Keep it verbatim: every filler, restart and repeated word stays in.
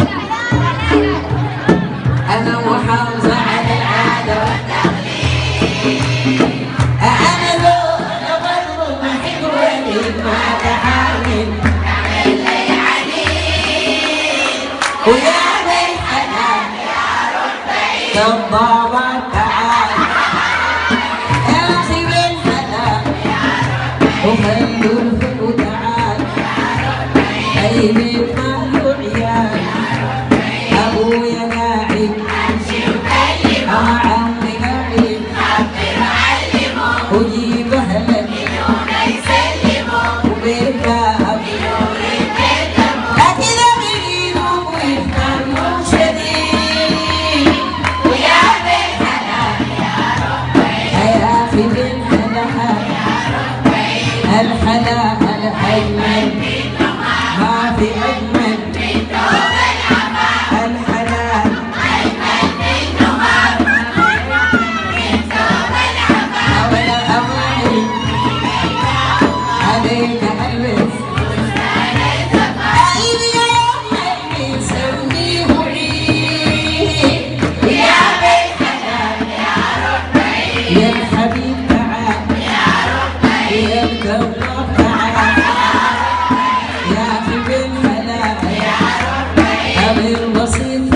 أنا محافظة على العادة والتقليد. أنا لو أنا برضو بحب وليد ما بحاول أعمل لي عنيد. ويا بيت حنان يا رب بعيد كالضابة تعال يا أخي بالحنان يا رب بعيد وخلوا الفل وتعال أي بيت مهل وعيال أبويا قاعد أمشي وكلمه عمي قاعد خبر علمه وجيب أهلك يلون يسلموا وبيركب يلون يتكلموا لكذا بيجيبوا ويفهموا شديد. ويا بالحنان يا رب بعيد يا أخي بالحنان يا رب بعيد الحنان الأجمل ما في أجمل من دوب العمى. الحنان أجمل منه ما في أجمل من دوب العمى. ولا أماني عليك ألبس فستان الزمان أيدي يا أمي سميه عيد. ويا بالحنان يا رب بعيد يا الحبيب تعال يا رب بعيد يا الكون